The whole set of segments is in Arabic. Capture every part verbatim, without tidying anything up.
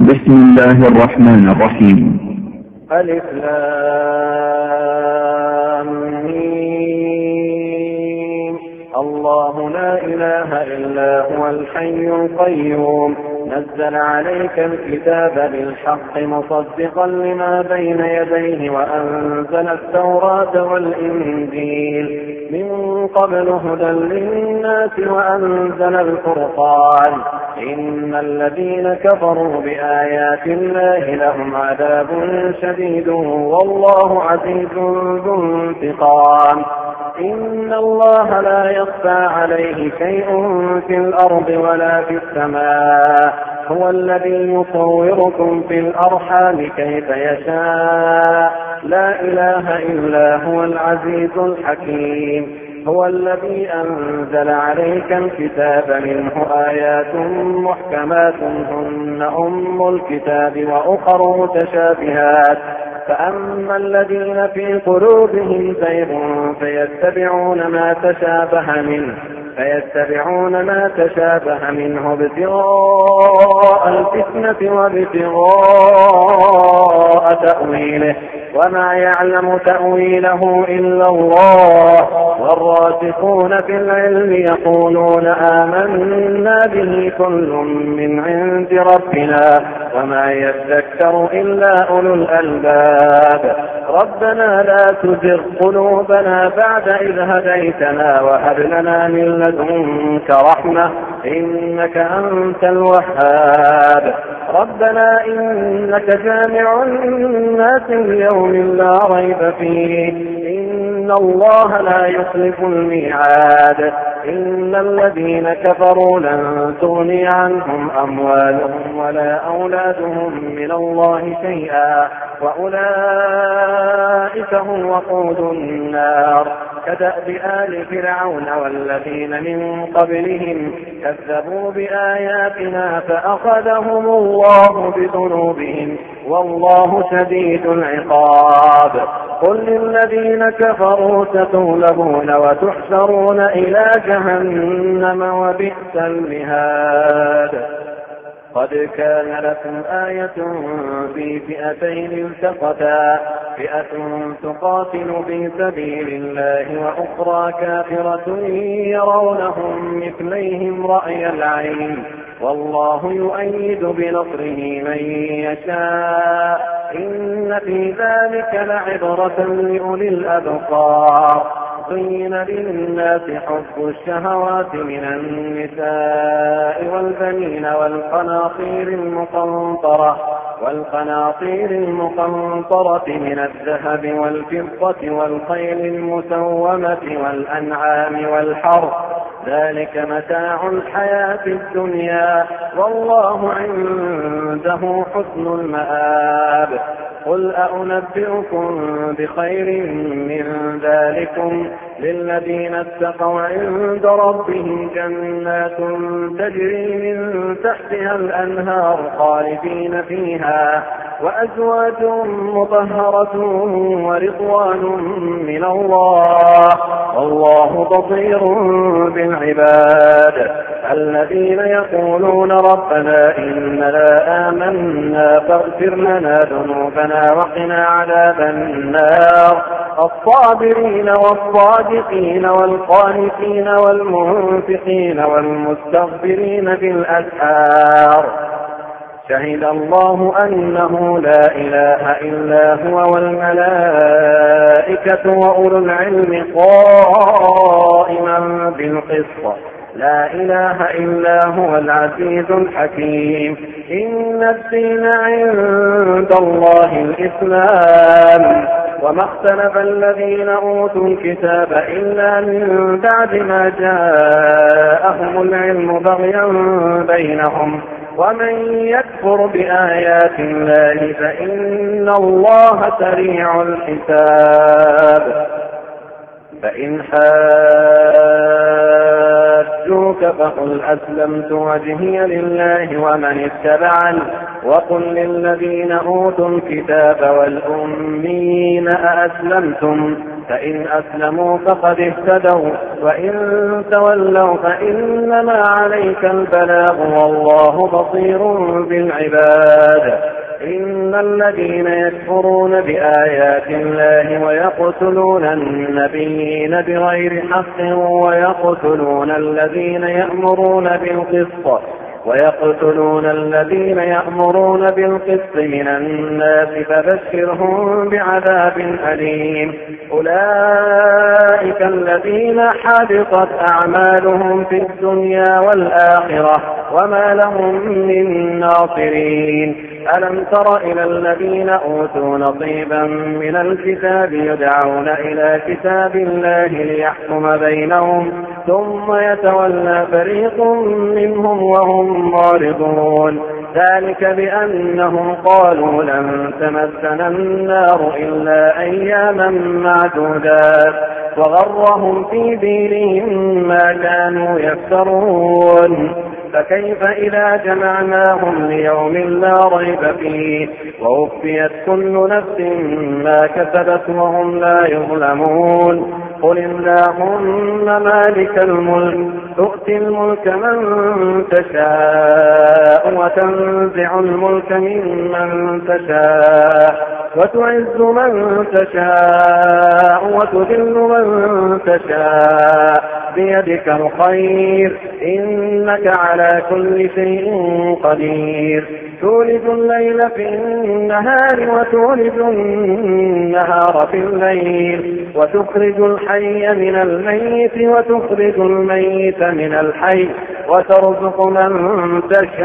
بسم الله الرحمن الرحيم. ألف لام ميم. الله لا إله إلا هو الحي القيوم نزل عليك الكتاب بالحق مصدقا لما بين يديه وأنزل التوراة والإنجيل من قبل هدى للناس وأنزل الفرقان إن الذين كفروا بآيات الله لهم عذاب شديد والله عزيز ذو انتقام. إن الله لا يخفى عليه شيء في الأرض ولا في السماء هو الذي يصوركم في الأرحام كيف يشاء لا إله إلا هو العزيز الحكيم. هو الذي أنزل عليك الكتاب منه آيات محكمات هن أم الكتاب وأخر متشابهات فأما الذين في قلوبهم زيغ فيتبعون ما تشابه منه فيتبعون ما تشابه منه ابتغاء الفتنة وابتغاء تأويله وما يعلم تأويله إلا الله والراسخون في العلم يقولون آمنا به كل من عند ربنا وما يذكر إلا أولو الألباب. ربنا لا تزغ قلوبنا بعد إذ هديتنا وهب لنا من لدنك رحمة إنك أنت الوهاب. ربنا إنك جامع الناس اليوم لا ريب فيه إن الله لا يخلف الميعاد. إن الذين كفروا لن تغني عنهم أموالهم ولا أولادهم من الله شيئا وأولئك هم وقود النار كدأب آل فرعون والذين من قبلهم كذبوا بآياتنا فأخذهم الله بذنوبهم والله شديد العقاب. قل للذين كفروا ستغلبون وتحشرون إلى جهنم وبئس المهاد. قد كان لكم آية في فئتين التقتا فئة تقاتل في سبيل الله وأخرى كافرة يرونهم مثليهم رأي العين والله يؤيد بنصره من يشاء إن في ذلك لعبرة لأولي الأبصار. زين للناس حب الشهوات من النساء والبنين والقناطير المقنطرة والقناطير المقنطرة من الذهب والفضة والخيل المسومة والأنعام والحرث ذلك متاع الحياة الدنيا والله عنده حسن المآب. قل أنبئكم بخير من ذلكم للذين اتقوا عند ربهم جنات تجري من تحتها الأنهار خالدين فيها وأزواج مطهرة ورضوان من الله والله بصير بالعباد. الذين يقولون ربنا إننا آمنا فاغفر لنا ذنوبنا وقنا عذاب النار. الصابرين والصادقين والقانتين والمنفقين والمستغفرين بالأسحار. شهد الله أنه لا إله إلا هو والملائكة وأولو العلم قائما بالقسط لا إله إلا هو العزيز الحكيم. إن الدين عند الله الإسلام وما اختلف الذين أوتوا الكتاب إلا من بعد ما جاءهم العلم بغيا بينهم ومن يكفر بآيات الله فإن الله سريع الحساب. فإن حاجوك حاجوك فقل أسلمت وجهي لله ومن اتبعني وقل للذين أوتوا الكتاب والأميين أأسلمتم فإن أسلموا فقد اهتدوا وإن تولوا فإنما عليك البلاغ والله بصير بالعباد. إن الذين يكفرون بآيات الله ويقتلون النبيين بغير حق ويقتلون الذين يأمرون بالقسط ويقتلون الذين يأمرون بالقسط من الناس فبشرهم بعذاب أليم. أولئك الذين حبطت أعمالهم في الدنيا والآخرة وما لهم من ناصرين. ألم تر إلى الذين أوتوا نصيبا من الكتاب يدعون إلى كتاب الله ليحكم بينهم ثم يتولى فريق منهم وهم معرضون. ذلك بأنهم قالوا لن تمسنا النار إلا أياما معدودات وغرهم في دينهم ما كانوا يفترون. فكيف إذا جمعناهم ليوم لا ريب فيه ووفيت كل نفس ما كسبت وهم لا يظلمون. قل اللهم مالك الملك تؤتي الملك من تشاء وتنزع الملك ممن تشاء وتعز من تشاء وتذل من تشاء بيدك الخير إنك على كل شيء قدير. تولد الليل في النهار وتولد النهار في الليل وتخرج الحي من الميت وتخرج الميت من الحي وترزق من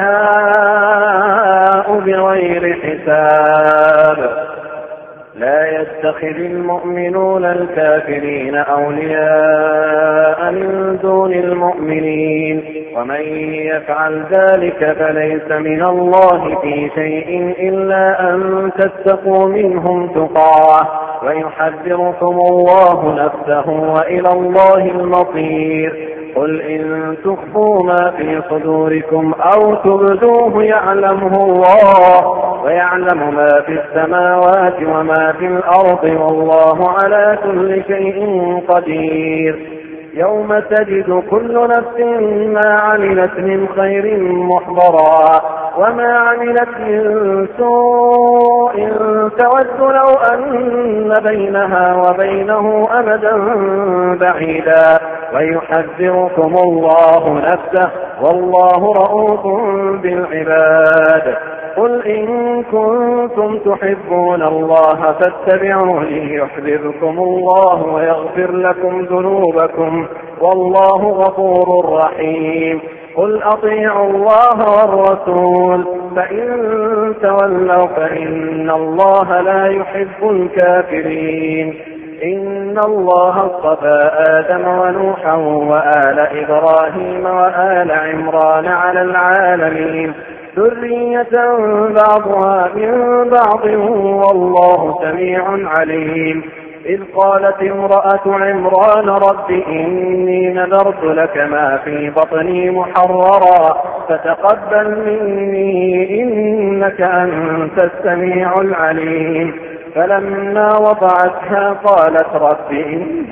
تشاء بغير حساب. لا يتخذ المؤمنون الكافرين أولياء من دون المؤمنين ومن يفعل ذلك فليس من الله في شيء إلا أن تتقوا منهم تقاه ويحذركم الله نفسه وإلى الله المصير. قل إن تخفوا ما في صدوركم أو تبدوه يعلمه الله ويعلم ما في السماوات وما في الأرض والله على كل شيء قدير. يوم تجد كل نفس ما عملت من خير محضرا وما عملت من سوء تود لو أن بينها وبينه أمدا بعيدا ويحذركم الله نفسه والله رؤوف بالعباد. قل إن كنتم تحبون الله فاتبعوني يحببكم الله ويغفر لكم ذنوبكم والله غفور رحيم. قل أطيعوا الله والرسول فإن تولوا فإن الله لا يحب الكافرين. إن الله اصطفى آدم ونوحا وآل إبراهيم وآل عمران على العالمين ذرية بعضها من بعض والله سميع عليم. إذ قالت امرأة عمران رب إني نذرت لك ما في بطني محررا فتقبل مني إنك أنت السميع العليم. فلما وضعتها قالت رب إني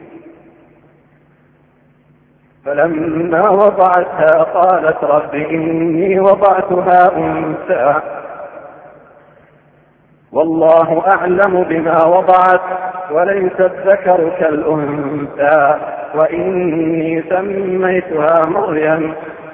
فلما وضعتها قالت رب إني وضعتها أنثى والله أعلم بما وضعت وليس الذكر كالأنثى وإني سميتها مريم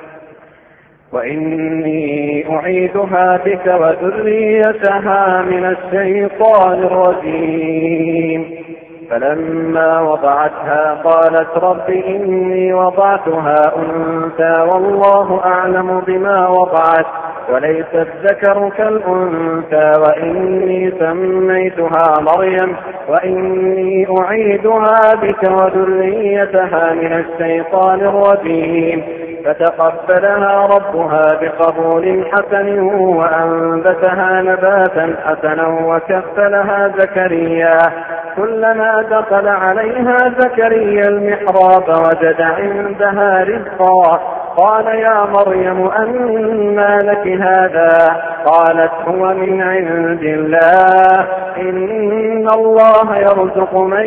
وإني أعيدها بك وذريتها من الشيطان الرجيم. فلما وضعتها قالت رب إني وضعتها أنثى والله أعلم بما وضعت وليس الذكر كالأنثى وإني سميتها مريم وإني أعيدها بك وذريتها من الشيطان الرجيم. فتقبلها ربها بقبول حسن وأنبتها وأنبتها نباتا حسنا وكفلها زكريا كلما دخل عليها زكريا المحراب وجد عندها رزقا قال يا مريم أنى لك هذا قالت هو من عند الله إن الله يرزق من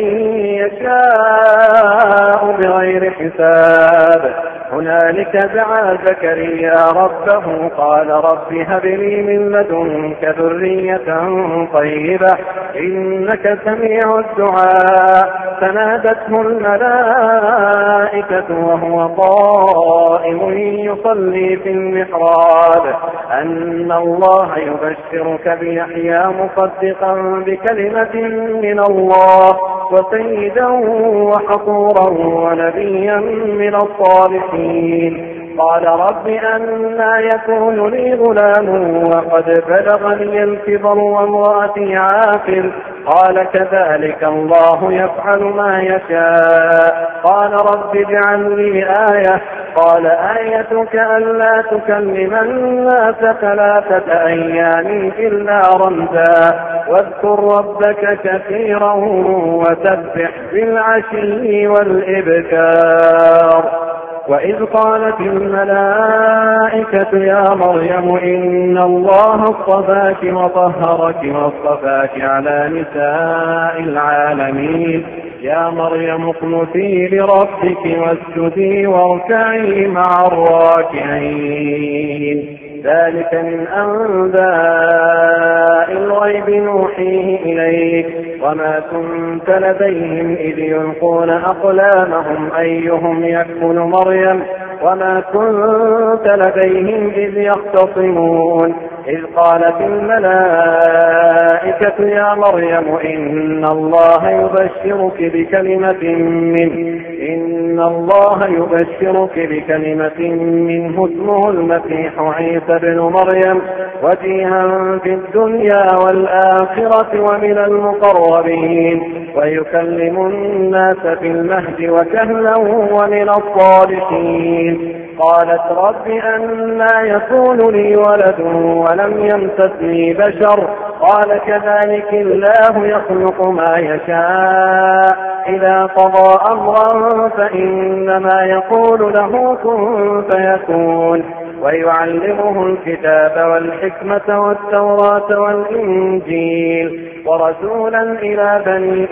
يشاء بغير حساب هنالك دعا زكريا ربه قال رب هب لي من لدنك ذرية طيبة إنك سميع الدعاء فنادته الملائكة وهو قائم يصلي في المحراب أن الله يبشرك بيحيى مصدقا بكلمة من الله وسيدا وحصورا ونبيا من الصالحين قال رب أنى يكون لي غلام وقد بلغني الكبر وامرأتي عاقر قال كذلك الله يفعل ما يشاء قال رب اجعل لي آية قال آيتك ألا تكلم الناس ثلاثة أيام إلا رمزا واذكر ربك كثيرا وسبح بالعشي والإبكار وإذ قالت الملائكة يا مريم إن الله اصطفاك وطهرك واصطفاك على نساء العالمين يا مريم اقنتي لربك واسجدي واركعي مع الراكعين ذلك من أنباء الغيب نوحيه إليك وما كنت لديهم إذ يلقون أقلامهم أيهم يكفل مريم وما كنت لديهم إذ يختصمون إذ قالت الملائكة يا مريم إن الله يبشرك بكلمة منه إن الله يبشرك بكلمة منه اسمه المسيح عيسى بن مريم وجيها في الدنيا والآخرة ومن المقربين ويكلم الناس في المهد وكهلا ومن الصالحين قالت رب أنى يكون لي ولد ولم يمسسني بشر قال كذلك الله يخلق ما يشاء إذا قضى أمرا فإنما يقول له كن فيكون ويعلمه الكتاب والحكمة والتوراة والإنجيل ورسولا إلى بني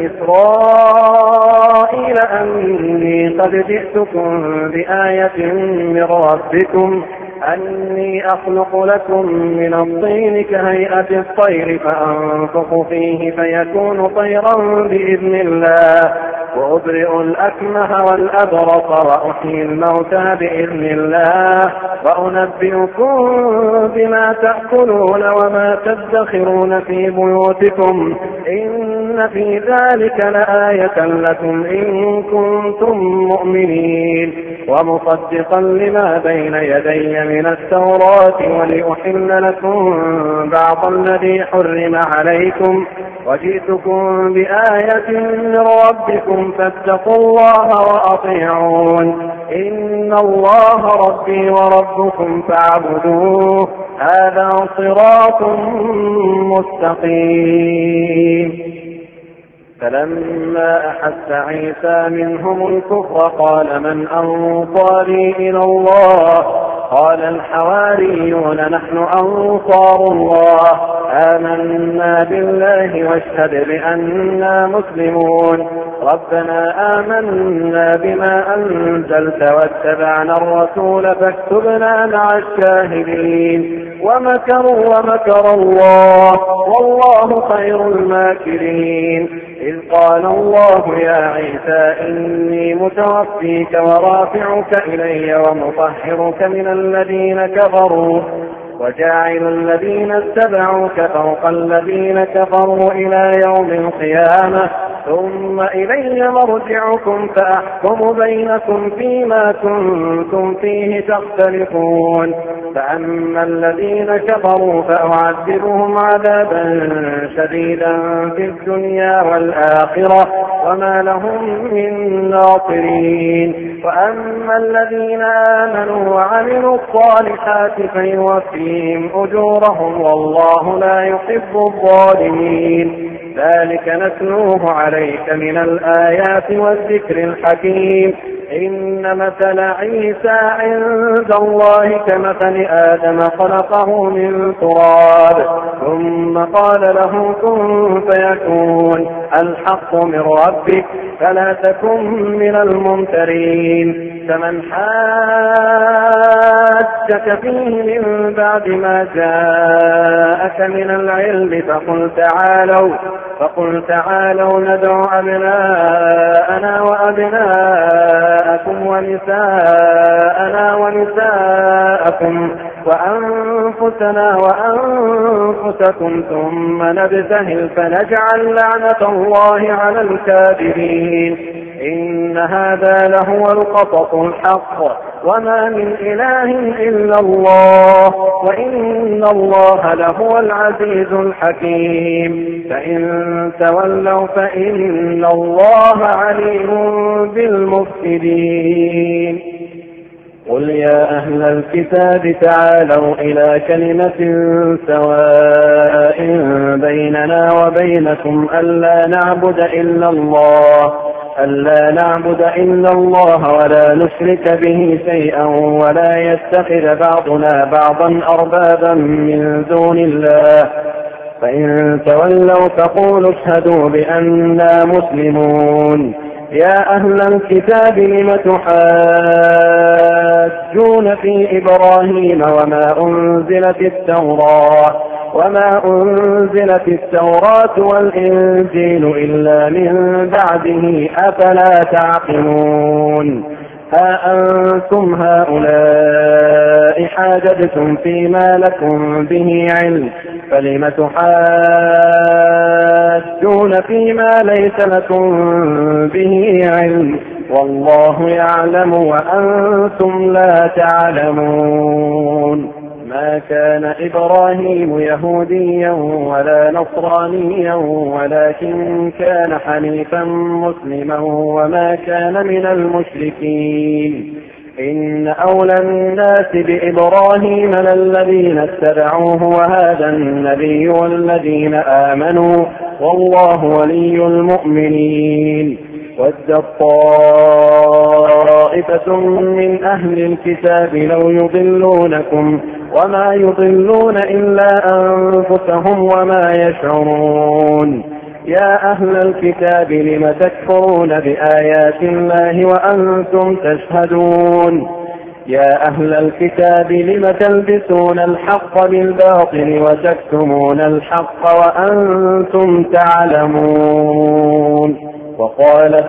إسرائيل أني قد جئتكم بآية من ربكم أني أخلق لكم من الطين كهيئة الطير فأنفخ فيه فيكون طيرا بإذن الله وأبرئ الأكمه والأبرص وأحيي الموتى بإذن الله وأنبئكم بما تأكلون وما تدخرون في بيوتكم إن في ذلك لآية لكم إن كنتم مؤمنين ومصدقا لما بين يدي من التوراة ولأحل لكم بعض الذي حرم عليكم وجئتكم بآية من ربكم فاتقوا الله وأطيعون إن الله ربي وربكم فاعبدوه هذا صراط مستقيم فلما أحس عيسى منهم الكفر قال من أنصاري إلى الله قال الحواريون نحن أنصار الله آمنا بالله واشهد بأننا مسلمون ربنا آمنا بما أنزلت واتبعنا الرسول فاكتبنا مع الشاهدين ومكروا ومكر الله والله خير الماكرين إذ قال الله يا عيسى إني متوفيك ورافعك إلي ومطهرك من الذين كفروا وجاعل الذين اتبعوك فوق الذين كفروا إلى يوم القيامة ثم إلي مرجعكم فأحكم بينكم فيما كنتم فيه تختلفون فأما الذين كفروا فأعذبهم عذابا شديدا في الدنيا والآخرة وما لهم من ناصرين. وأما الذين آمنوا وعملوا الصالحات فيوفيهم أجورهم والله لا يحب الظالمين. ذلك نتلوه عليك من الآيات والذكر الحكيم. إن مثل عيسى عند الله كمثل آدم خلقه من تراب ثم قال له كن فيكون الحق من ربك فلا تكن من الممترين. فمن حاجك فيه من بعد ما جاءك من العلم فقل تعالوا فقل تعالوا ندع أبناءنا وأبناءكم ونساءنا ونساءكم وأنفسنا وأنفسكم ثم نبتهل فنجعل لعنة الله على الكاذبين. إن هذا لهو القصص الحق وما من إله إلا الله وإن الله لهو العزيز الحكيم. فإن تولوا فإن الله عليم بالمفسدين. قل يا أهل الكتاب تعالوا إلى كلمة سواء بيننا وبينكم ألا نعبد إلا الله ألا نعبد إلا الله ولا نشرك به شيئا ولا يتخذ بعضنا بعضا أربابا من دون الله. فإن تولوا فقولوا اشهدوا بأننا مسلمون. يا أهل الكتاب لم تحاجون في إبراهيم وما أنزلت التوراة وما أنزلت التوراة والإنجيل إلا من بعده أفلا تعقلون. ها أنتم هؤلاء حاججتم فيما لكم به علم فلم تحاجون فيما ليس لكم به علم والله يعلم وأنتم لا تعلمون. ما كان إبراهيم يهوديا ولا نصرانيا ولكن كان حنيفا مسلما وما كان من المشركين. إن أولى الناس بإبراهيم للذين اتبعوه وهذا النبي والذين آمنوا والله ولي المؤمنين. ود طائفة من أهل الكتاب لو يضلونكم وما يضلون إلا أنفسهم وما يشعرون. يا أهل الكتاب لم تكفرون بآيات الله وأنتم تشهدون. يا أهل الكتاب لم تلبسون الحق بالباطل وتكتمون الحق وأنتم تعلمون. وقالت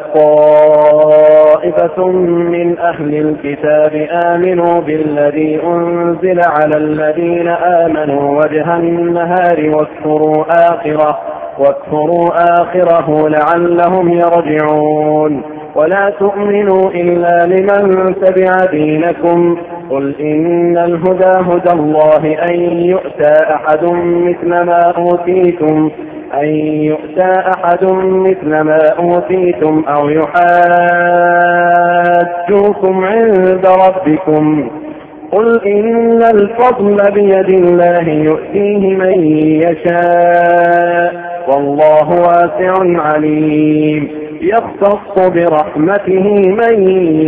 طائفة من أهل الكتاب آمنوا بالذي أنزل على الذين آمنوا وجه النهار واكفروا آخره واكفروا آخره لعلهم يرجعون. ولا تؤمنوا إلا لمن تبع دينكم قل إن الهدى هدى الله أن يؤتى أحد مثل ما أوتيتم أن يؤتى أحد مثل ما أوتيتم أو يحاجوكم عند ربكم قل إن الفضل بيد الله يؤتيه من يشاء والله واسع عليم. يختص برحمته من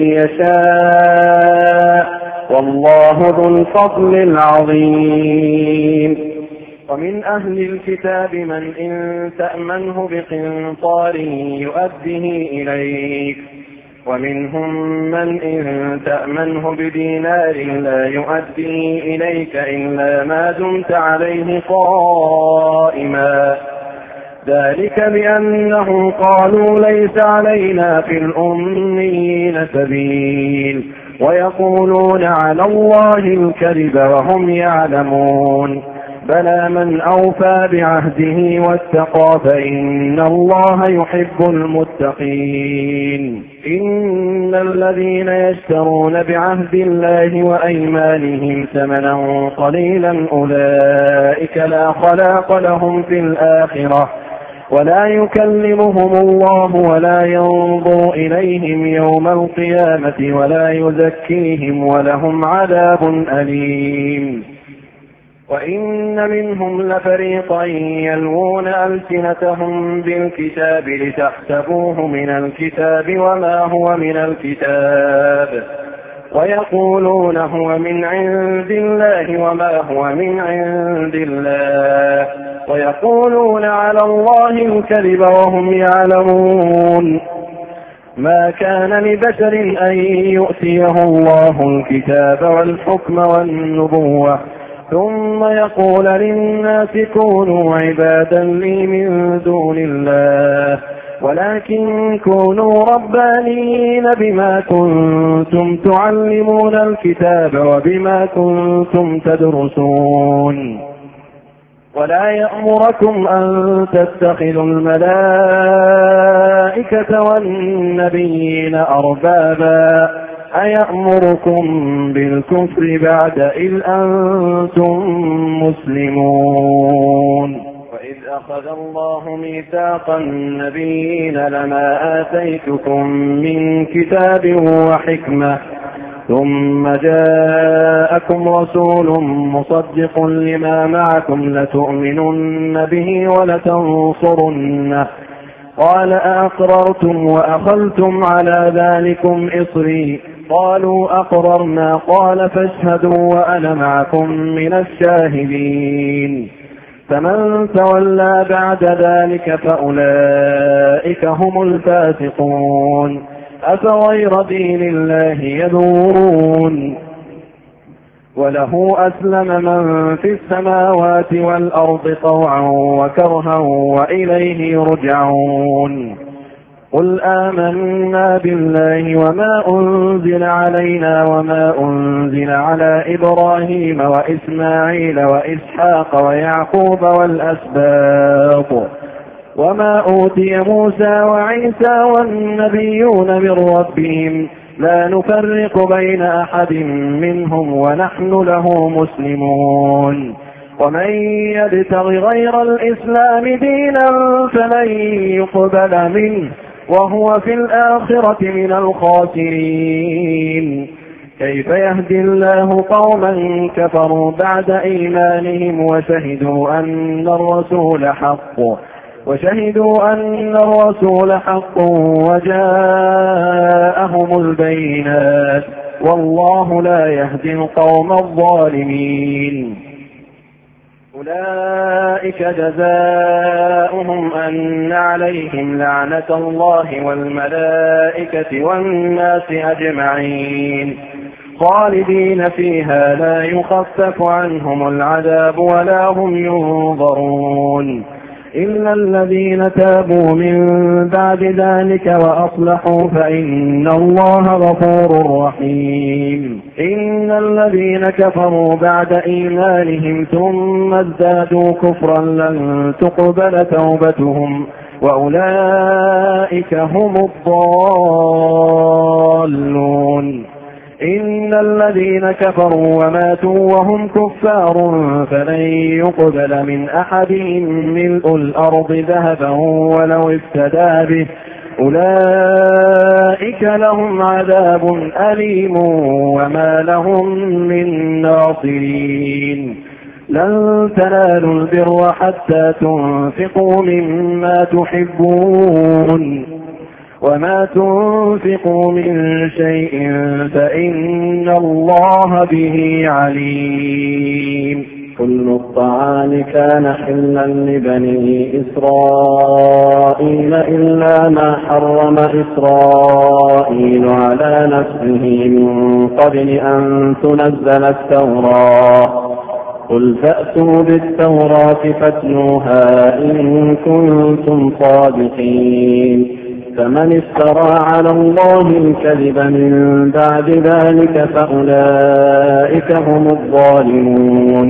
يشاء والله ذو الفضل العظيم. ومن أهل الكتاب من إن تأمنه بقنطار يؤده إليك ومنهم من إن تأمنه بدينار لا يؤديه إليك إلا ما دمت عليه قائما. ذلك بأنهم قالوا ليس علينا في الأميين سبيل ويقولون على الله الكذب وهم يعلمون. بلى من أوفى بعهده واتقى فإن الله يحب المتقين. إن الذين يشترون بعهد الله وأيمانهم ثمنا قليلا أولئك لا خلاق لهم في الآخرة ولا يكلمهم الله ولا ينظر إليهم يوم القيامة ولا يزكيهم ولهم عذاب أليم. وإن منهم لفريقا يلوون ألسنتهم بالكتاب لتحسبوه من الكتاب وما هو من الكتاب ويقولون هو من عند الله وما هو من عند الله ويقولون على الله الكذب وهم يعلمون. ما كان لبشر أن يؤتيه الله الكتاب والحكم والنبوة ثم يقول للناس كونوا عبادا لي من دون الله ولكن كونوا ربانيين بما كنتم تعلمون الكتاب وبما كنتم تدرسون. ولا يأمركم أن تتخذوا الملائكة والنبيين أربابا أيأمركم بالكفر بعد إذ أنتم مسلمون. وإذ أخذ الله ميثاق النبيين لما آتيتكم من كتاب وحكمة ثم جاءكم رسول مصدق لما معكم لتؤمنن به ولتنصرنه قال أأقررتم وأخذتم على ذلكم إصري قالوا أقررنا قال فاشهدوا وأنا معكم من الشاهدين. فمن تولى بعد ذلك فأولئك هم الفاسقون. أفغير دين الله يبغون وله أسلم من في السماوات والأرض طوعا وكرها وإليه يرجعون. قل آمنا بالله وما أنزل علينا وما أنزل على إبراهيم وإسماعيل وإسحاق ويعقوب والأسباط وما أوتي موسى وعيسى والنبيون من ربهم لا نفرق بين أحد منهم ونحن له مسلمون. ومن يبتغ غير الإسلام دينا فلن يقبل منه وهو في الآخرة من الخاسرين. كيف يهدي الله قوما كفروا بعد إيمانهم وشهدوا أن الرسول حق وشهدوا أن الرسول حق وجاءهم البينات والله لا يهدي القوم الظالمين. أولئك جزاؤهم أن عليهم لعنة الله والملائكة والناس أجمعين خالدين فيها لا يخفف عنهم العذاب ولا هم ينظرون إلا الذين تابوا من بعد ذلك وأصلحوا فإن الله غفور رحيم. إن الذين كفروا بعد إيمانهم ثم ازدادوا كفرا لن تقبل توبتهم وأولئك هم الضالون. إن الذين كفروا وماتوا وهم كفار فلن يقبل من أحدهم ملء الأرض ذهبا ولو افتدى به أولئك لهم عذاب أليم وما لهم من ناصرين. لن تنالوا البر حتى تنفقوا مما تحبون وما تنفقوا من شيء فإن الله به عليم. كل الطعام كان حلا لبني إسرائيل إلا ما حرم إسرائيل على نفسه من قبل أن تنزل التوراة. قل فأتوا بالتوراة فاتلوها إن كنتم صادقين. فمن افترى على الله الكذب من بعد ذلك فأولئك هم الظالمون.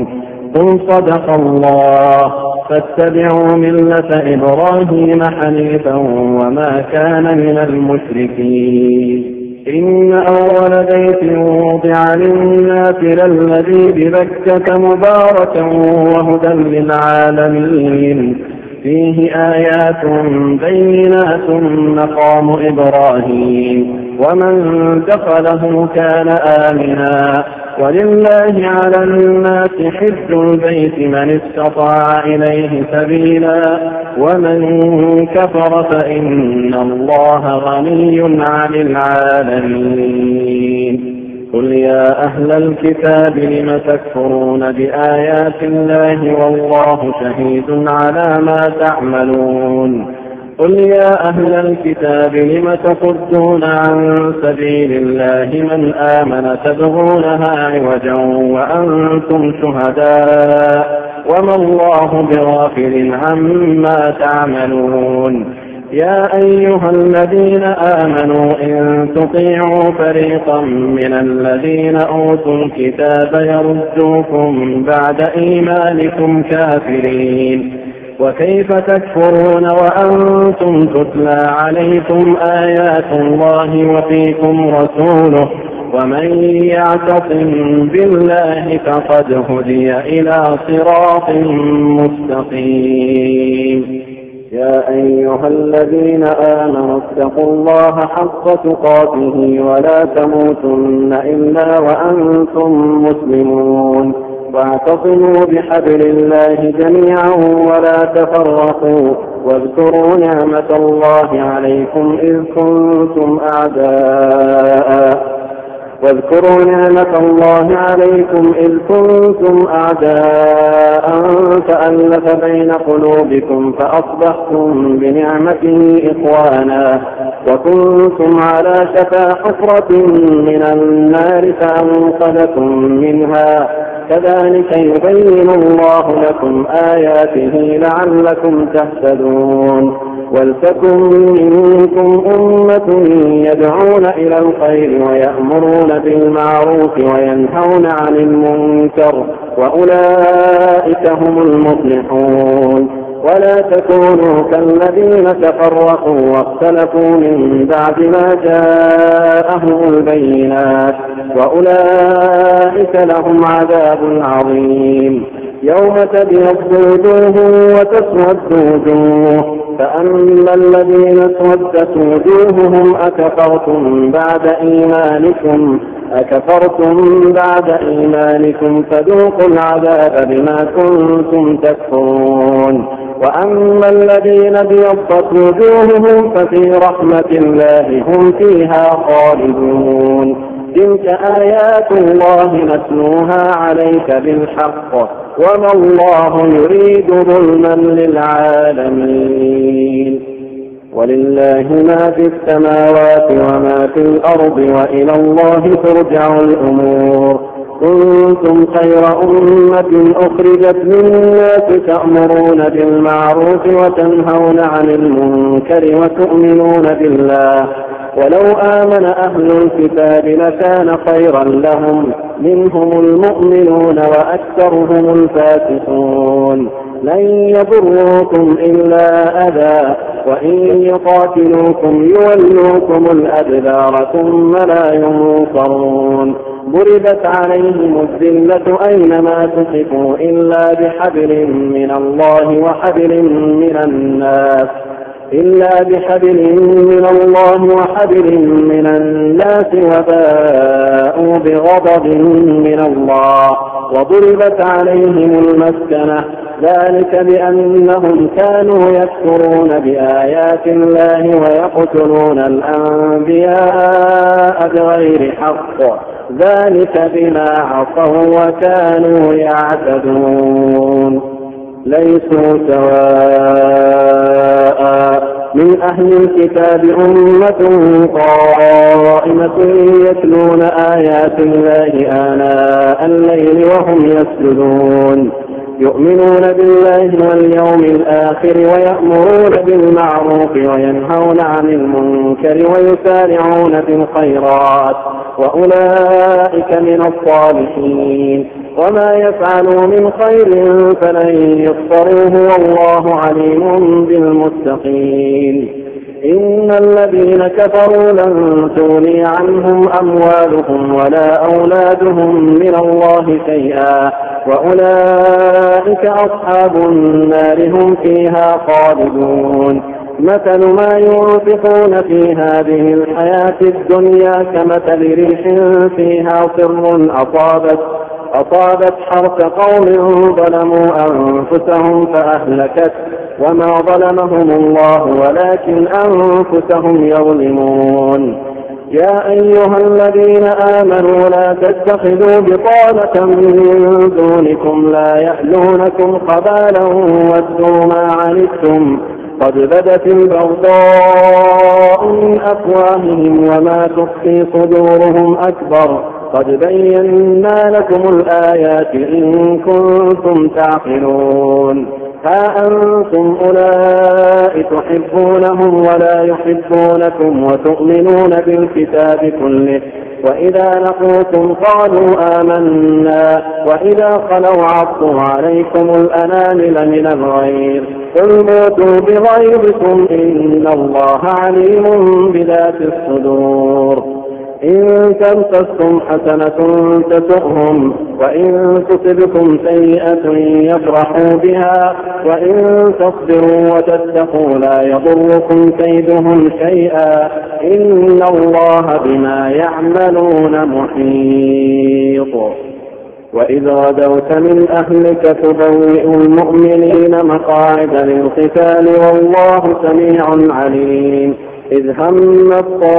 قل صدق الله فاتبعوا ملة إبراهيم حنيفا وما كان من المشركين إن أول بيت وضع للناس للذي ببكة مباركا وهدى للعالمين فيه آيات بينات مقام إبراهيم ومن دخله كان آمنا ولله على الناس حج البيت من استطاع إليه سبيلا ومن كفر فإن الله غني عن العالمين قل يا أهل الكتاب لم تكفرون بآيات الله والله شهيد على ما تعملون قل يا أهل الكتاب لم تصدون عن سبيل الله من آمن تبغونها عوجا وأنتم شهداء وما الله بغافل عما تعملون يا أيها الذين آمنوا إن تطيعوا فريقا من الذين أوتوا الكتاب يردوكم بعد إيمانكم كافرين وكيف تكفرون وأنتم تتلى عليكم آيات الله وفيكم رسوله ومن يعتصم بالله فقد هدي إلى صراط مستقيم يا أيها الذين آمنوا اتقوا الله حق تقاته ولا تموتن إلا وأنتم مسلمون واعتصموا بحبل الله جميعا ولا تفرقوا واذكروا نعمة الله عليكم إذ كنتم أعداء واذكروا نعمة الله عليكم إذ كنتم أعداء فألف بين قلوبكم فأصبحتم بنعمته إخوانا وكنتم على شفا حفرة من النار فأنقذكم منها كذلك يبين الله لكم آياته لعلكم تهتدون ولتكن منكم أمة يدعون إلى الخير ويأمرون بالمعروف وينهون عن المنكر وأولئك هم المفلحون ولا تكونوا كالذين تفرقوا واختلفوا من بعد ما جاءهم البينات وأولئك لهم عذاب عظيم يوم تبيض وجوه وتسود وجوه فأما الذين اسودت وجوههم أكفرتم بعد إيمانكم أكفرتم بعد إيمانكم فذوقوا العذاب بما كنتم تكفرون وأما الذين ابيضت وجوههم ففي رحمة الله هم فيها خالدون تلك آيات الله نتلوها عليك بالحق وما الله يريد ظلما للعالمين ولله ما في السماوات وما في الأرض وإلى الله ترجع الأمور كنتم خير أمة أخرجت للناس تأمرون بالمعروف وتنهون عن المنكر وتؤمنون بالله ولو آمن أهل الكتاب لكان خيرا لهم منهم المؤمنون وأكثرهم الفاسقون لن يضروكم إلا أذى وإن يقاتلوكم يولوكم الأدبار ثم لا ينصرون ضربت عليهم الذلة أينما تقفوا إلا بحبل من الله وحبل من الناس إلا بحبل من الله وحبل من الناس وباءوا بغضب من الله وضربت عليهم المسكنة ذلك بأنهم كانوا يكفرون بآيات الله ويقتلون الأنبياء بغير حق ذلك بما عصوا وكانوا يعتدون ليسوا سواء من أهل الكتاب أمة قائمة يتلون آيات الله آناء الليل وهم يسجدون يؤمنون بالله واليوم الآخر ويأمرون بالمعروف وينهون عن المنكر ويسارعون في الخيرات وأولئك من الصالحين وما يفعلوا من خير فلن يكفروه والله عليم بالمتقين. إن الذين كفروا لن تغني عنهم أموالهم ولا أولادهم من الله شيئا وأولئك أصحاب النار هم فيها خالدون. مثل ما ينفقون في هذه الحياة الدنيا كمثل ريح فيها صر أصابت أصابت حرث قوم ظلموا أنفسهم فأهلكت وما ظلمهم الله ولكن أنفسهم يظلمون. يا أيها الذين آمنوا لا تتخذوا بطانة من دونكم لا يألونكم خبالا ودوا ما عنتم قد بدت البغضاء من أفواههم وما تخفي صدورهم أكبر قد بينا لكم الآيات إن كنتم تعقلون. ها أنتم أولئك تحبونهم ولا يحبونكم وتؤمنون بالكتاب كله وإذا لقوكم قالوا آمنا وإذا خلوا عضوا عليكم الأنامل من الغيظ قل موتوا بغيظكم إن الله عليم بذات الصدور. إن تمسسكم حسنة تسؤهم وإن تصبكم سيئة يفرحوا بها وإن تصبروا وتتقوا لا يضركم كيدهم شيئا إن الله بما يعملون محيط. وإذ غدوت من أهلك تبوئ المؤمنين مقاعد للقتال والله سميع عليم. إذ هم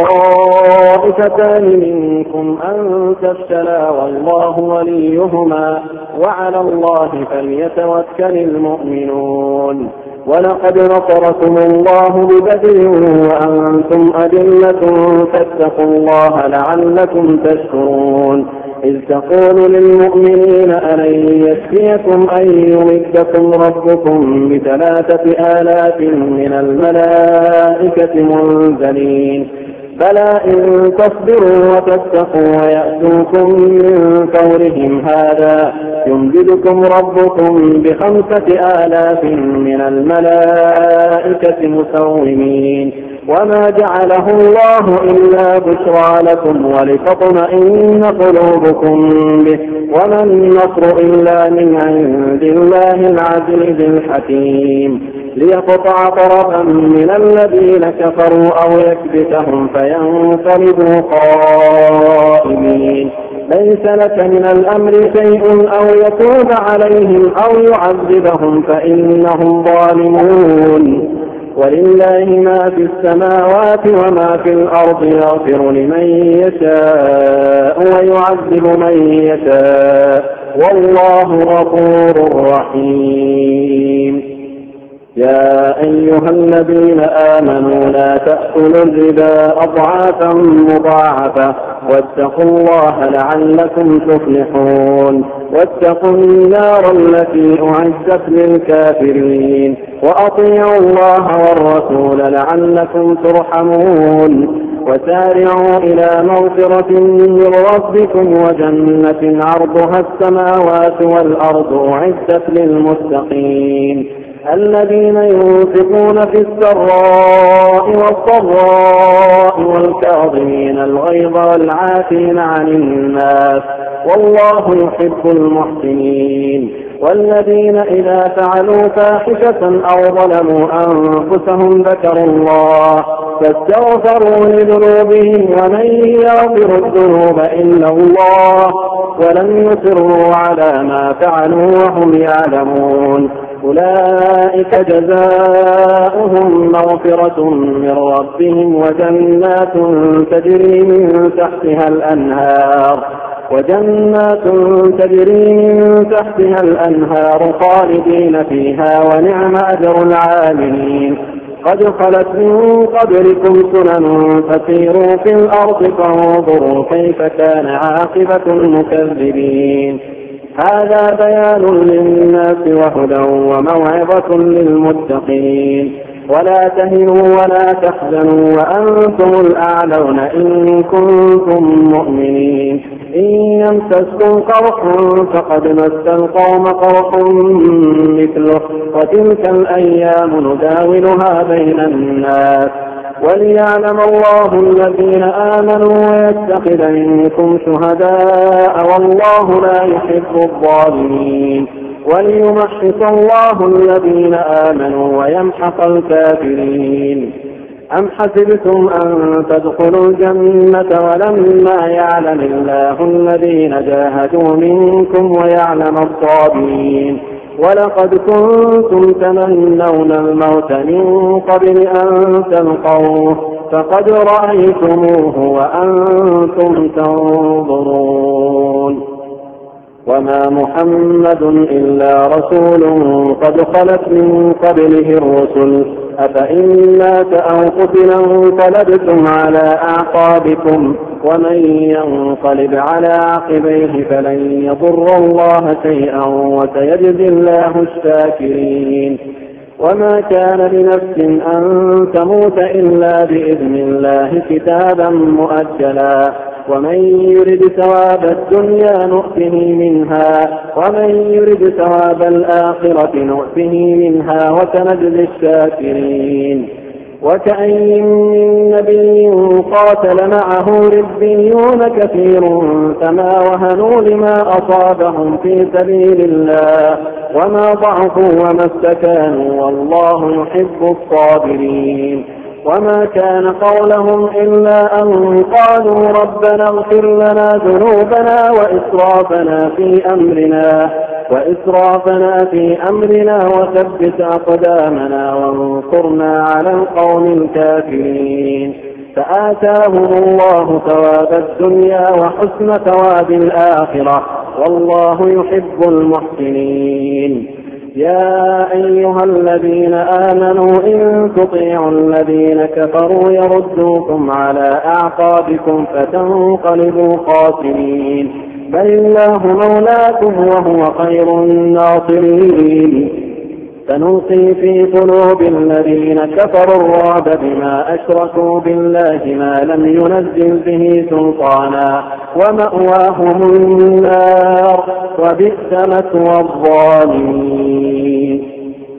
الطائفتان منكم أن تفشلا والله وليهما وعلى الله فليتوكل المؤمنون. ولقد نصركم الله ببدر وأنتم أذلة فاتقوا الله لعلكم تشكرون. إذ تقول للمؤمنين ألن يكفيكم أن يمدكم ربكم بثلاثة آلاف من الملائكة منزلين بلى إن تصبروا وتتقوا ويأتوكم من فورهم هذا يمددكم ربكم بخمسة آلاف من الملائكة مسومين وما جعله الله إلا بشرى لكم ولتطمئن قلوبكم به وما النصر إلا من عند الله العزيز الحكيم. ليقطع طرفا من الذين كفروا أو يكبتهم فينقلبوا خائبين. ليس لك من الأمر شيء أو يتوب عليهم أو يعذبهم فإنهم ظالمون. ولله ما في السماوات وما في الأرض يغفر لمن يشاء ويعذب من يشاء والله غفور رحيم. يا أيها الذين آمنوا لا تأكلوا الربا أضعافا مضاعفة واتقوا الله لعلكم تفلحون. واتقوا النار التي أعدت للكافرين وأطيعوا الله والرسول لعلكم ترحمون. وسارعوا إلى مغفرة من ربكم وجنة عرضها السماوات والأرض أعدت للمتقين الذين ينفقون في السراء والضراء والكاظمين الغيظ والعافين عن الناس والله يحب المحسنين. والذين إذا فعلوا فاحشة أو ظلموا أنفسهم ذكروا الله فاستغفروا لذنوبهم ومن يغفر الذنوب إلا الله ولم يصروا على ما فعلوا وهم يعلمون. أولئك جزاؤهم مغفرة من ربهم وجنات تجري من تحتها الأنهار وجنات تجري من تحتها الأنهار خالدين فيها ونعم أجر العاملين. قد خلت من قبلكم سنن فسيروا في الأرض فانظروا كيف كان عاقبة المكذبين. هذا بيان للناس وهدى وموعظة للمتقين. ولا تهنوا ولا تحزنوا وأنتم الأعلون إن كنتم مؤمنين. إن يمسسكم قرح فقد مس القوم قرح مثله وتلك الأيام نداولها بين الناس وليعلم الله الذين آمنوا ويتخذ منكم شهداء والله لا يحب الظالمين وليمحص الله الذين آمنوا ويمحق الكافرين. أم حسبتم أن تدخلوا الجنة ولما يعلم الله الذين جاهدوا منكم ويعلم الصابرين. ولقد كنتم تمنون الموت من قبل أن تلقوه فقد رأيتموه وأنتم تنظرون. وما محمد إلا رسول قد خلت من قبله الرسل أفإن مات أو قتل انقلبتم على أعقابكم ومن ينقلب على عقبيه فلن يضر الله شيئا وسيجزي الله الشاكرين. وما كان لنفس أن تموت إلا بإذن الله كتابا مؤجلا ومن يرد ثواب الدنيا نؤته منها ومن يرد ثواب الآخرة نؤته منها وسنجزي الشاكرين. وكأين من نبي قاتل معه ربيون كثير فما وهنوا لما أصابهم في سبيل الله وما ضعفوا وما استكانوا والله يحب الصابرين. وما كان قولهم إلا أن قالوا ربنا اغفر لنا ذنوبنا وإسرافنا في أمرنا وإسرافنا في أمرنا وثبت أقدامنا وانصرنا على القوم الكافرين. فآتاهم الله ثواب الدنيا وحسن ثواب الآخرة والله يحب المحسنين. يا أيها الذين آمنوا إن تطيعوا الذين كفروا يردوكم على أعقابكم فتنقلبوا خاسرين بل الله مولاكم وهو خير الناصرين. سنلقي في قلوب الذين كفروا الرعب بما أشركوا بالله ما لم ينزل به سلطانا ومأواهم النار وبئس مثوى الظالمين.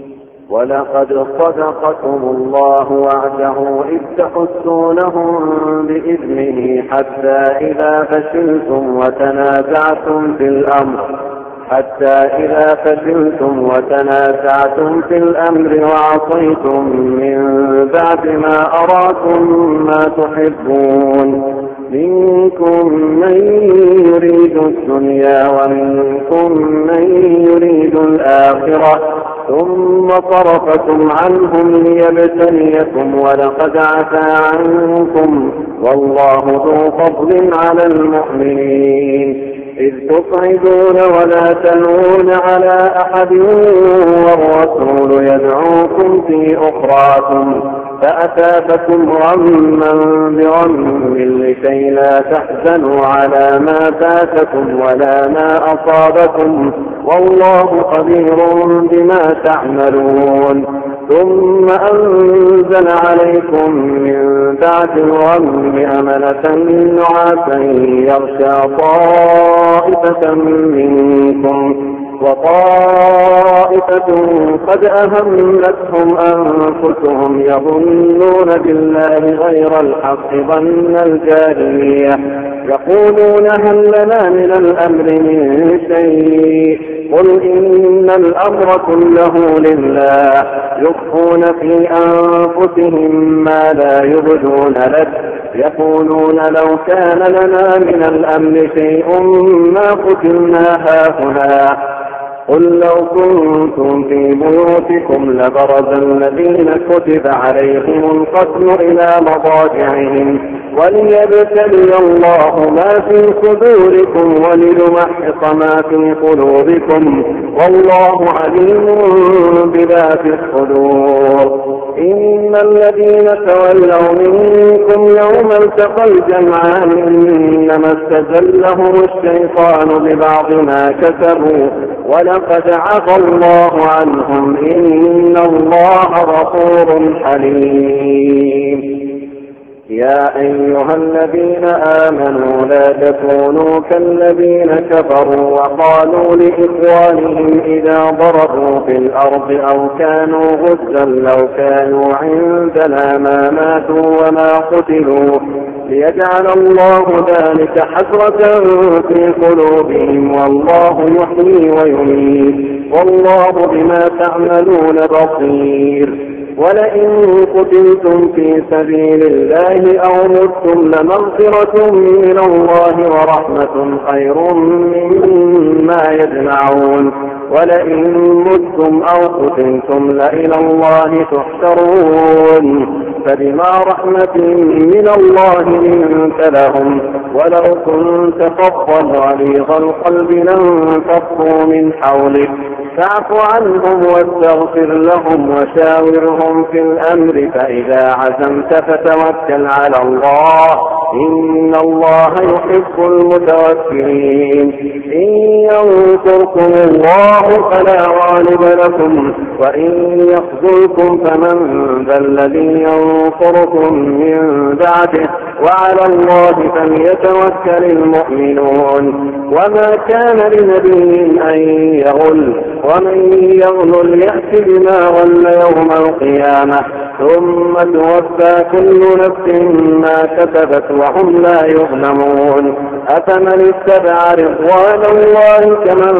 ولقد صدقكم الله وعده إذ تحسونهم بإذنه حتى إذا فشلتم وتنازعتم في الأمر حتى إذا فشلتم وتنازعتم في الأمر وعصيتم من بعد ما أراكم ما تحبون منكم من يريد الدنيا ومنكم من يريد الآخرة ثم صرفكم عنهم ليبتليكم ولقد عفا عنكم والله ذو فضل على المؤمنين. إذ تصعدون ولا تلوون على أحد والرسول يدعوكم في أخراكم فأثابكم غما بغم لكي لا تحزنوا على ما فاتكم ولا ما أصابكم والله خبير بما تعملون. ثم أنزل عليكم من بعد الغم أمنة نعاسا يغشى طائفة منكم وطائفة قد أهمتهم أنفسهم يظنون بالله غير الحق ظن الجاهلية يقولون هل لنا من الأمر من شيء قل إن الأمر كله لله يخفون في أنفسهم ما لا يبدون لك يقولون لو كان لنا من الأمر شيء ما قتلنا هاهنا قل لو كنتم في بيوتكم لبرز الذين كتب عليهم القتل إلى مضاجعهم وليبتلي الله ما في صدوركم وليمحص ما في قلوبكم والله عليم بذات الصدور. إن الذين تولوا منكم يوم التقى الجمعان إنما استزلهم الشيطان ببعض ما كسبوا ولقد عفا الله عنهم إن الله غفور حليم. يا أيها الذين آمنوا لا تكونوا كالذين كفروا وقالوا لإخوانهم إذا ضربوا في الأرض أو كانوا غزا لو كانوا عندنا ما ماتوا وما قتلوا ليجعل الله ذلك حسرة في قلوبهم والله يحيي ويميت والله بما تعملون بصير. ولئن قتلتم في سبيل الله أو متم لمغفرة من الله ورحمة خير مما يجمعون. ولئن متم أو قتلتم لإلى الله تحشرون. فبما رحمة من الله لنت لهم ولو كنت فظا غليظ القلب لانفضوا من حولك فاعف عنهم واستغفر لهم وشاورهم في الأمر فإذا عزمت فتوكل على الله إن الله يحب المتوكلين. إن ينصركم الله فلا غالب لكم وإن يخذلكم فمن ذا الذي ينصركم من بعده وعلى الله فليتوكل المؤمنون. وما كان لنبي أن يغل ومن يغل يأت بما غل يوم القيامة ثم توفى كل نفس ما كسبت وهم لا يظلمون. أفمن اتبع رضوان الله كمن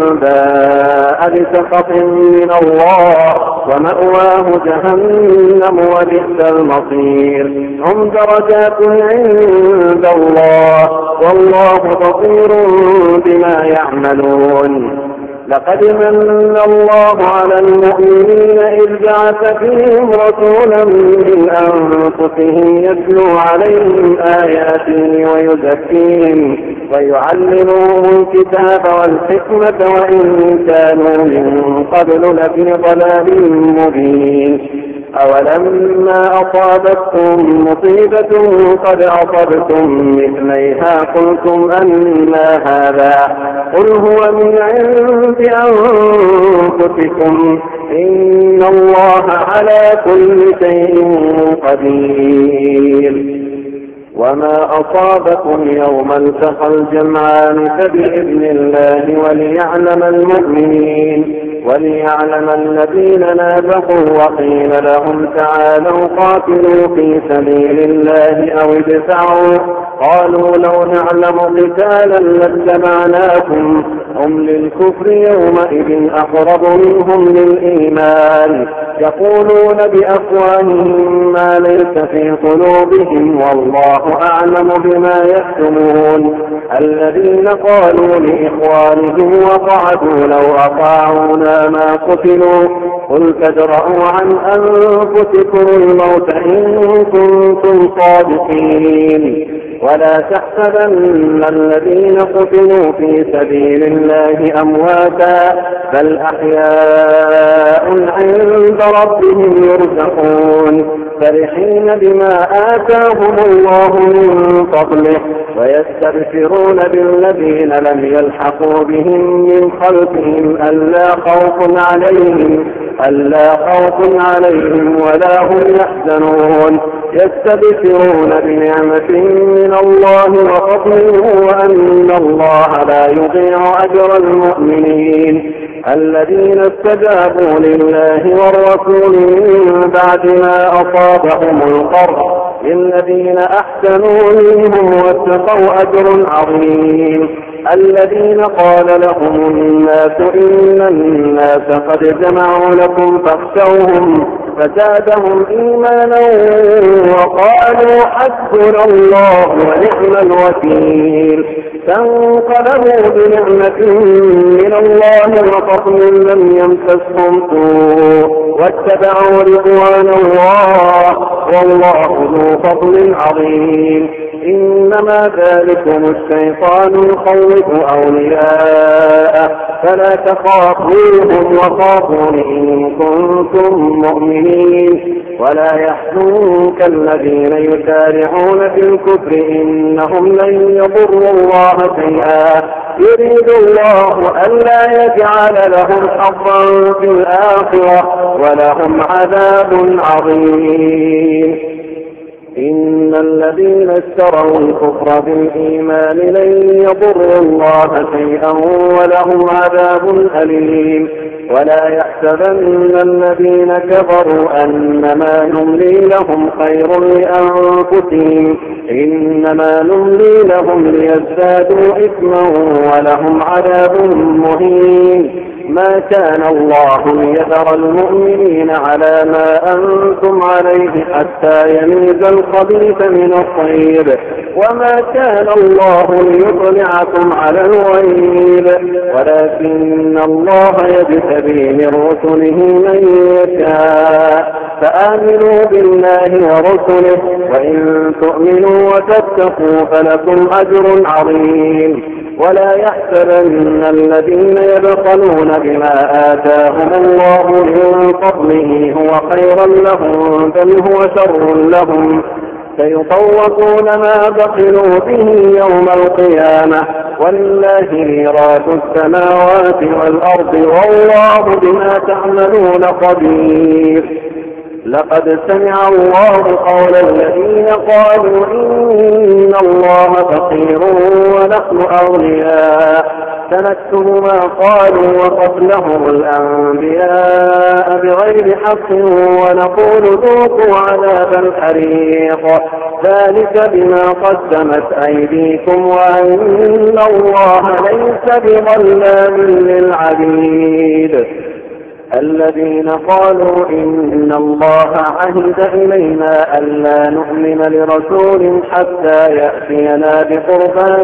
باء بسخط من الله ومأواه جهنم وبئس المصير. هم درجات عند الله والله بصير بما يعملون. لقد من الله على المؤمنين إذ بعث فيهم رسولا من أنفسهم يتلو عليهم آياته ويزكيهم ويعلمهم الكتاب والحكمة وإن كانوا من قبل لفي ضلال مبين. أولما أصابتكم مصيبة قد أصبتم مثليها قلتم أنى هذا قل هو من عند أنفسكم إن الله على كل شيء قدير. وما أصابكم يوم التقى الجمعان فبإذن الله وليعلم المؤمنين وليعلم الذين نافقوا وقيل لهم تعالوا قاتلوا في سبيل الله أو ادفعوا قالوا لو نعلم قتالا لاتبعناكم هم للكفر يومئذ أقرب منهم للإيمان يقولون بأفواههم ما ليس في قلوبهم والله أعلم بما يكتمون. الذين قالوا لإخوانهم وقعدوا لو أطاعونا ما قتلوا قل فادرءوا عن أنفسكم الموت إن كنتم صادقين. ولا تحسبن الذين قتلوا في سبيل الله أمواتا بل أحياء عند ربهم يرزقون فرحين بما آتاهم الله من فضله ويستبشرون بالذين لم يلحقوا بهم من خلفهم ألا خوف عليهم ألا خوف عليهم ولا هم يحزنون يستبشرون بنعمة من الله وفضله وأن الله لا يضيع أجر المؤمنين الذين استجابوا لله والرسول من بعد ما أصابهم القرح للذين أحسنوا منهم واتقوا أجر عظيم. الذين قال لهم الناس إن الناس قد جمعوا لكم فاخشوهم فزادهم إيمانا وقالوا حسبنا الله ونعم الوكيل. فانقلبوا بنعمة من الله وفضل لم يمسسهم سوء واتبعوا رضوان الله والله ذو فضل عظيم. إنما ذلكم الشيطان يخوف أولياءه فلا تخافوهم وخافون إن كنتم مؤمنين. ولا يحزنك الذين يسارعون في الكفر إنهم لن يضروا الله شيئا يريد الله ألا يجعل لهم حظا في الآخرة ولهم عذاب عظيم. إن الذين اشتروا الكفر بالإيمان لن يضروا الله شيئا ولهم عذاب أليم. ولا يحسبن الذين كفروا أنما نملي لهم خير لأنفسهم إنما نملي لهم ليزدادوا إثما ولهم عذاب مهين. ما كان الله ليذر المؤمنين على ما أنتم عليه حتى يميز الخبيث من الطيب وما كان الله ليطلعكم على الغيب ولكن الله يجتبي من رسله من يشاء. فآمنوا بالله ورسله وإن تؤمنوا وتتقوا فلكم أجر عظيم. ولا يحسبن الذين يبخلون بما آتاهم الله من فضله هو خيرا لهم بل هو شر لهم سيطوقون ما بخلوا به يوم القيامة ولله ميراث السماوات والأرض والله بما تعملون خبير. لقد سمع الله قول الذين قالوا إن الله فقير ونحن أغنياء سنكتب ما قالوا وقتلهم الأنبياء بغير حق ونقول ذوقوا عذاب الحريق ذلك بما قدمت أيديكم وأن الله ليس بظلام للعبيد. الذين قالوا إن الله عهد إلينا ألا نؤمن لرسول حتى يأتينا بقربان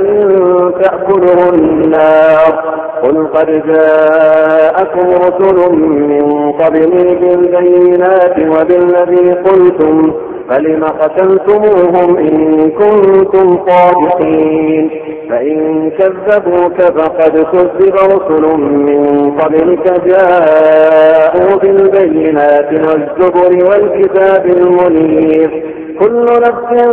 تأكله النار قل قد جاءكم رسل من قبلي بالبينات وبالذي قلتم فلم قتلتموهم إن كنتم صادقين. فإن كذبوك فقد كذب رسل من قبلك جاءوا بالبينات والزبر والكتاب المنير كل نفس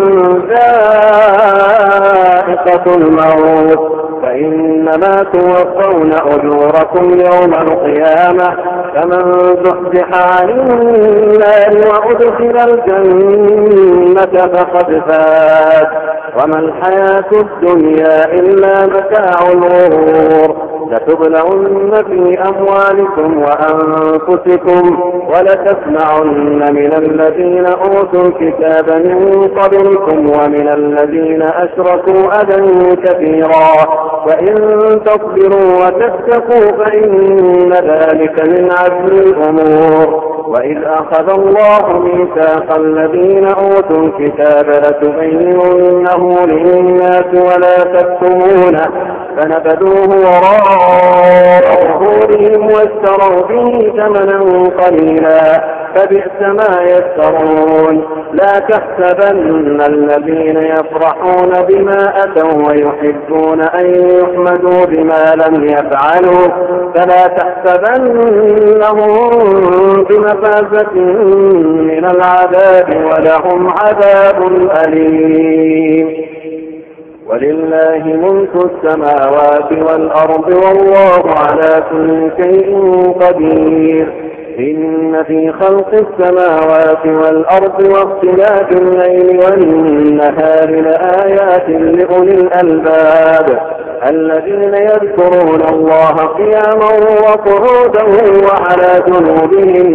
ذائقة الموت فإنما توفون أجوركم يوم القيامة فمن زحزح عن النار وأدخل الجنة فقد فاز وما الحياة الدنيا إلا متاع الغرور. لتبلغن في أموالكم وأنفسكم ولتسمعن من الذين أوتوا الكتاب من قبلكم ومن الذين أشركوا أذى كثيرا وإن تصبروا وتتقوا فإن ذلك من عزم الأمور. وإذ أخذ الله ميثاق الذين أوتوا الكتاب لتبيننه للناس ولا تكتمونه فنبذوه وراء ظهورهم واشتروا به ثمنا قليلا فبئس ما يشترون. لا تحسبن الذين يفرحون بما أتوا ويحبون أن يحمدوا بما لم يفعلوا فلا تحسبنهم بمفازة من العذاب ولهم عذاب أليم. ولله ملك السماوات والأرض والله على كل شيء قدير. إن في خلق السماوات والأرض واختلاف الليل والنهار لآيات لأولي الألباب الذين يذكرون الله قياما وقعودا وعلى جنوبهم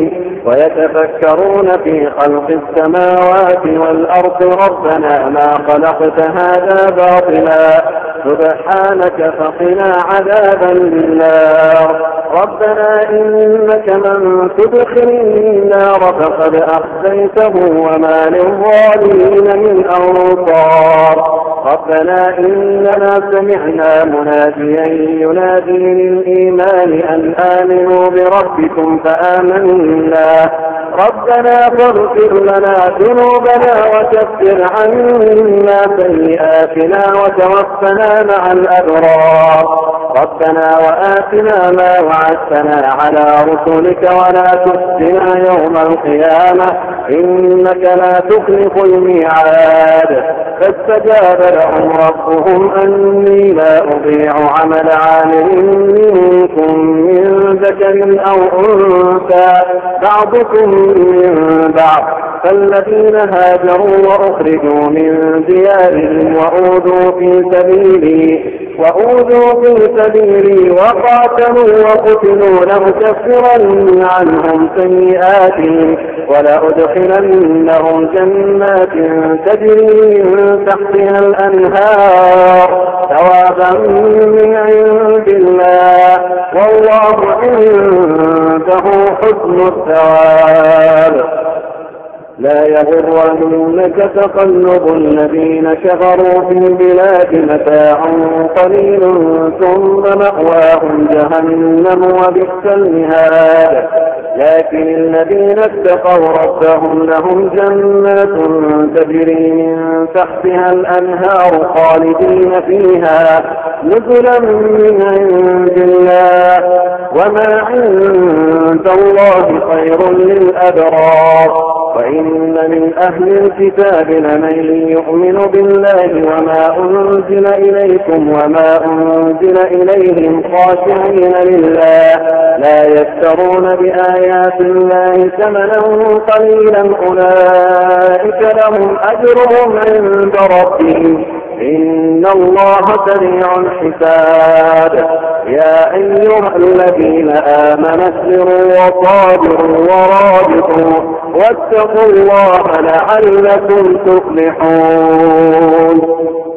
ويتفكرون في خلق السماوات والأرض ربنا ما خلقت هذا باطلا سبحانك فقنا عذاب النار ربنا إنك من تدخل النار فقد أخزيته وما للظالمين من أنصار ربنا إننا سمعنا مناديا ينادي للإيمان أن آمنوا بربكم فآمنا ربنا فاغفر لنا ذنوبنا وكفر عنا سيئاتنا وتوفنا مع الأبرار ربنا وآتنا ما وعدتنا على رسلك ولا تخزنا يوم القيامة إنك لا تخلف الميعاد فاستجاب لهم ربهم أني لا أضيع عمل عامل منكم من ذكر أو أنثى بعضكم من بعض فالذين هاجروا وأخرجوا من ديارهم وأوذوا في سبيلي وأوذوا في سبيلي وقاتلوا وقتلوا لأكفرن عنهم سيئاتهم ولأدخلنهم جنات تجري من تحتها الأنهار ثوابا من عند الله والله عنده حسن الثواب لا يغرنك تقلب الذين كفروا في البلاد متاع قليل ثم مأواهم جهنم وبئس المهاد لكن الذين اتقوا ربهم لهم جنات تجري من تحتها الأنهار خالدين فيها نزلا من عند الله وما عند الله خير للأبرار وإن من أهل الكتاب لمن يؤمن بالله وما أنزل إليكم وما أنزل إليهم خاشعين لله لا يشترون بآيات الله ثمنا قليلا أولئك لهم أجرهم عند ربهم إن الله سريع الحساب يا أيها الذين آمنوا اصبروا وصابروا ورابطوا واتقوا الله لعلكم تفلحون